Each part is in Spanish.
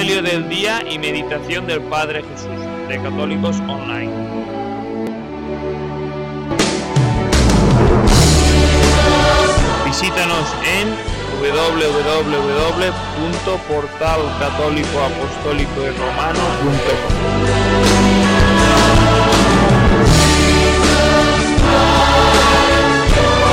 Evangelio del día y meditación del Padre Jesús, de Católicos Online. Visítanos en www.portalcatólicoapostólicoyromano.com.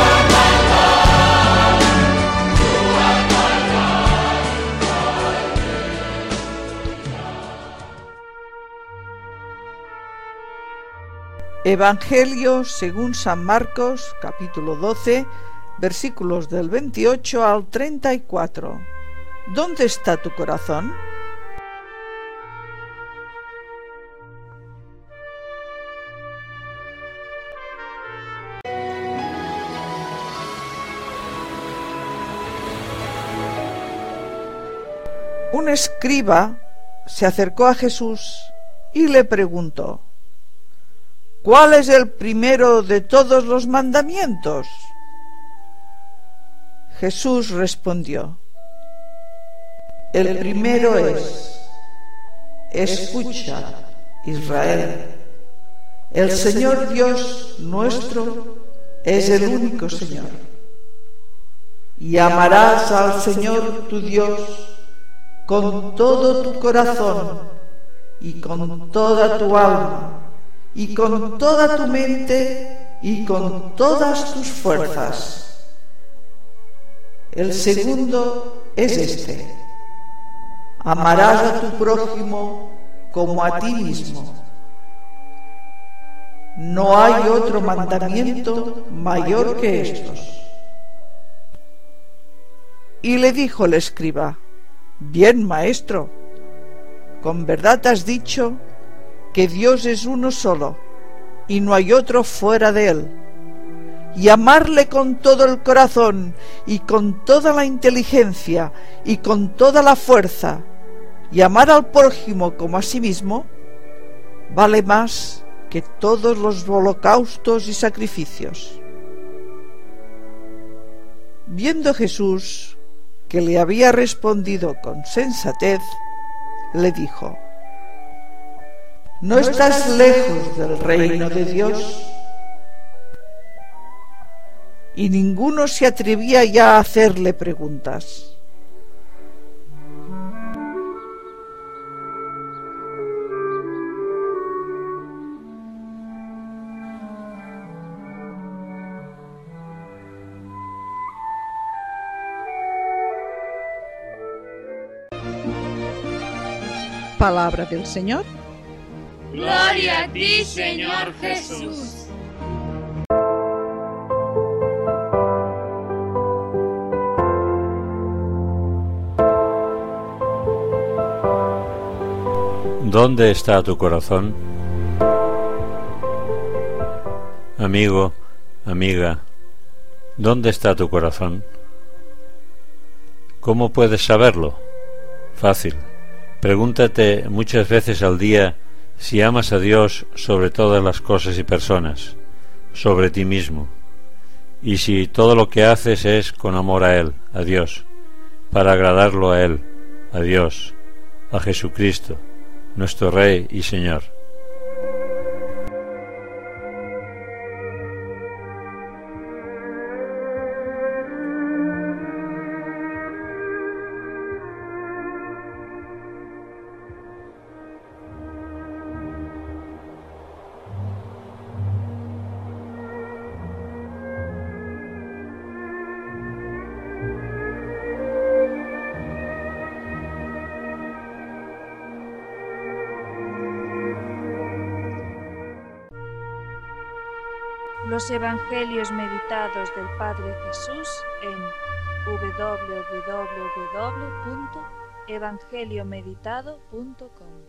Evangelio según San Marcos, capítulo 12, versículos del 28 al 34. ¿Dónde está tu corazón? Un escriba se acercó a Jesús y le preguntó: ¿cuál es el primero de todos los mandamientos? Jesús respondió: el primero es: escucha, Israel, el Señor Dios nuestro es el único Señor. Y amarás al Señor tu Dios con todo tu corazón y con toda tu alma y con toda tu mente y con todas tus fuerzas. El segundo es este: amarás a tu prójimo como a ti mismo. No hay otro mandamiento mayor que estos. Y le dijo el escriba: bien, maestro, con verdad has dicho que Dios es uno solo, y no hay otro fuera de él, y amarle con todo el corazón, y con toda la inteligencia, y con toda la fuerza, y amar al prójimo como a sí mismo, vale más que todos los holocaustos y sacrificios. Viendo Jesús que le había respondido con sensatez, le dijo: ¿no estás lejos del reino de Dios? Y ninguno se atrevía ya a hacerle preguntas. Palabra del Señor. Gloria a ti, Señor Jesús. ¿Dónde está tu corazón? Amigo, amiga, ¿dónde está tu corazón? ¿Cómo puedes saberlo? Fácil. Pregúntate muchas veces al día si amas a Dios sobre todas las cosas y personas, sobre ti mismo, y si todo lo que haces es con amor a Él, a Dios, para agradarlo a Él, a Dios, a Jesucristo, nuestro Rey y Señor. Los Evangelios meditados del Padre Jesús en www.evangeliomeditado.com.